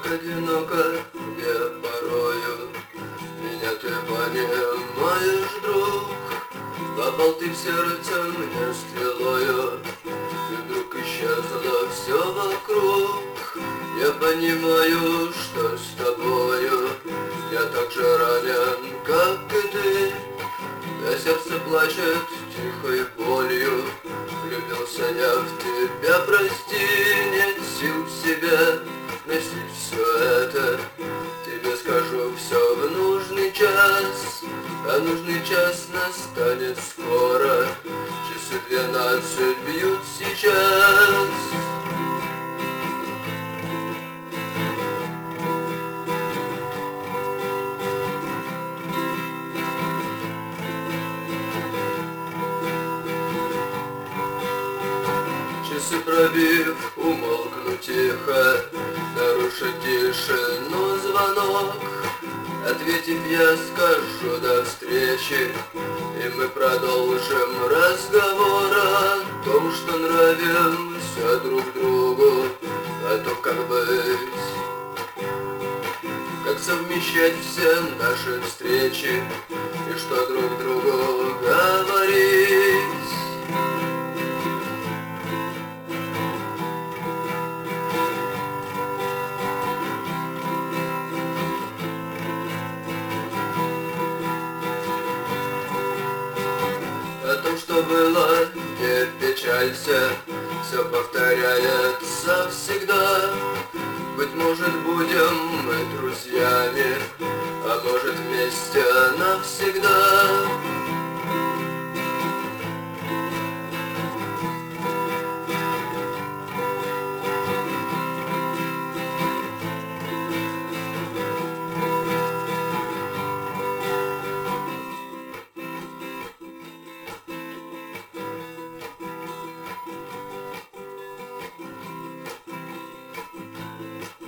одиноко мне порою, меня ты понимаешь, друг. Попал ты в сердце мне стрелою, и вдруг исчезло все вокруг. Я понимаю, что с тобою я так же ранен, как и ты. Да сердце плачет тихой болью, влюбился я в тебя, прости. Нет сил в себе носить все это, тебе скажу все в нужный час. А нужный час настанет скоро, часы 12 бьют сейчас. Часы пробив, умолкну тихо, нарушит тишину звонок. Ответив, я скажу до встречи, и мы продолжим разговор о том, что нравимся друг другу, о том, как быть, как совмещать все наши встречи и что друг другу говорить. О том, что было, не печалься, все повторяется всегда. Быть может, будем мы друзьями, а может, вместе навсегда.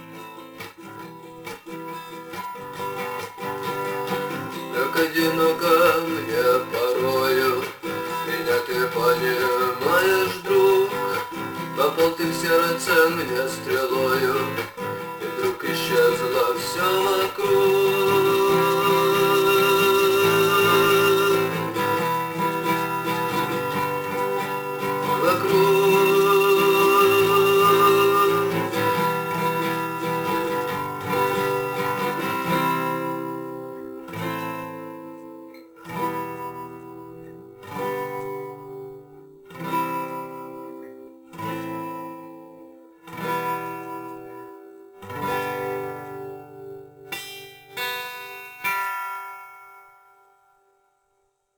Как одиноко